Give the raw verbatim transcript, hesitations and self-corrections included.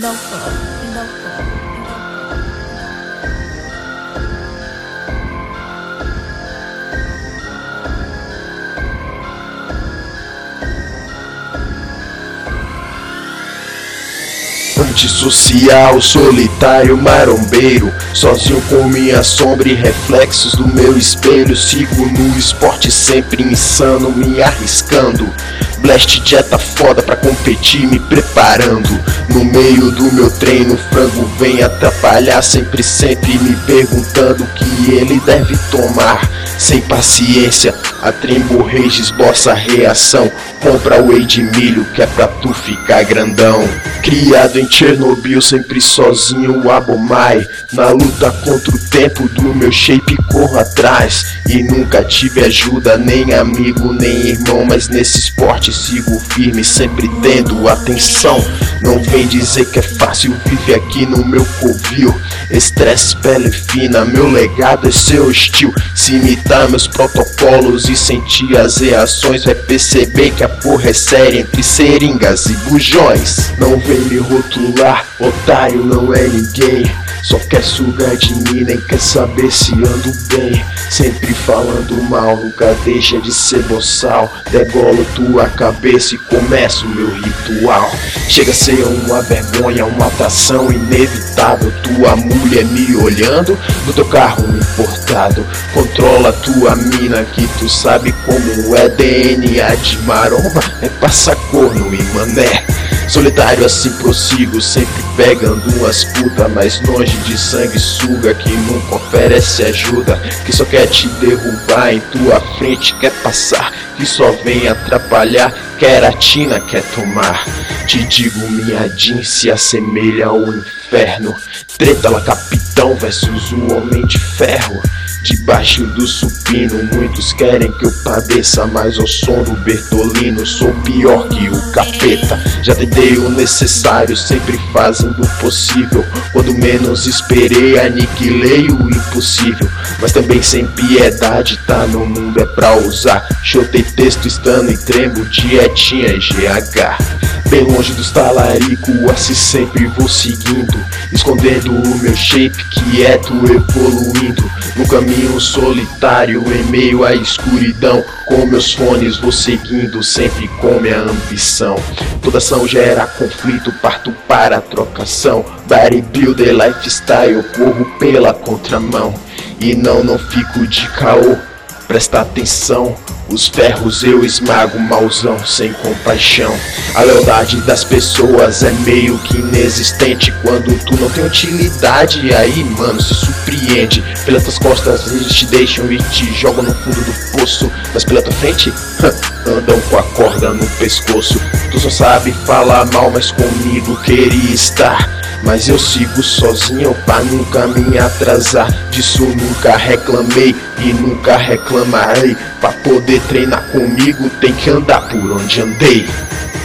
Antissocial, solitário, marombeiro, sozinho com minha sombra e reflexos do meu espelho. Sigo no esporte sempre insano, me arriscando. Blast dieta foda pra competir, me preparando. No meio do meu treino, frango vem atrapalhar. Sempre, sempre me perguntando o que ele deve tomar. Sem paciência, a Trembo Rage esboça a reação. Compra whey de milho que é pra tu ficar grandão. Criado em Chernobyl, sempre sozinho, o Abomai. Na luta contra o tempo do meu shape corro atrás. E nunca tive ajuda, nem amigo, nem irmão. Mas nesse esporte sigo firme, sempre tendo atenção. Não vem dizer que é fácil, vive aqui no meu covil. Estresse, pele fina, meu legado é ser hostil. Se imitar meus protocolos e sentir as reações, vai perceber que a porra é séria entre seringas e bujões. Não vem me rotular, otário não é ninguém. Só quer sugar de mim, nem quer saber se ando bem. Sempre falando mal, nunca deixa de ser boçal. Degolo tua cabeça e começa o meu ritual. Chega a ser uma vergonha, uma atração inevitável. Tua mulher me olhando no teu carro importado. Controla tua mina que tu sabe como é. D N A de maromba é passar corno e mané. Solitário assim prossigo, sempre pegando umas putas mais longe de sanguessuga que nunca oferece ajuda, que só quer te derrubar em tua frente, quer passar, que só vem atrapalhar, queratina quer tomar. Te digo, minha Jean se assemelha ao inferno. Treta lá capitão versus o homem de ferro. Debaixo do supino, muitos querem que eu padeça, mas ao som do Bertolino sou pior que o capeta. Já tentei o necessário, sempre fazendo o possível. Quando menos esperei, aniquilei o impossível. Mas também sem piedade, tá no mundo é pra usar. Chotei texto estando em Trembo, dietinha e G H. Bem longe dos talarico, assim sempre vou seguindo, escondendo o meu shape quieto, evoluindo. No caminho solitário, em meio à escuridão, com meus fones vou seguindo, sempre com minha ambição. Toda ação gera conflito, parto para a trocação. Bodybuilder lifestyle, corro pela contramão. E não, não fico de caô, presta atenção. Os ferros eu esmago, mauzão, sem compaixão. A lealdade das pessoas é meio que inexistente. Quando tu não tem utilidade, aí mano, se surpreende. Pelas tuas costas eles te deixam e te jogam no fundo do poço. Mas pela tua frente, andam com a corda no pescoço. Tu só sabe falar mal, mas comigo queria estar. Mas eu sigo sozinho pra nunca me atrasar. Disso nunca reclamei e nunca reclamarei. Pra poder treinar comigo tem que andar por onde andei.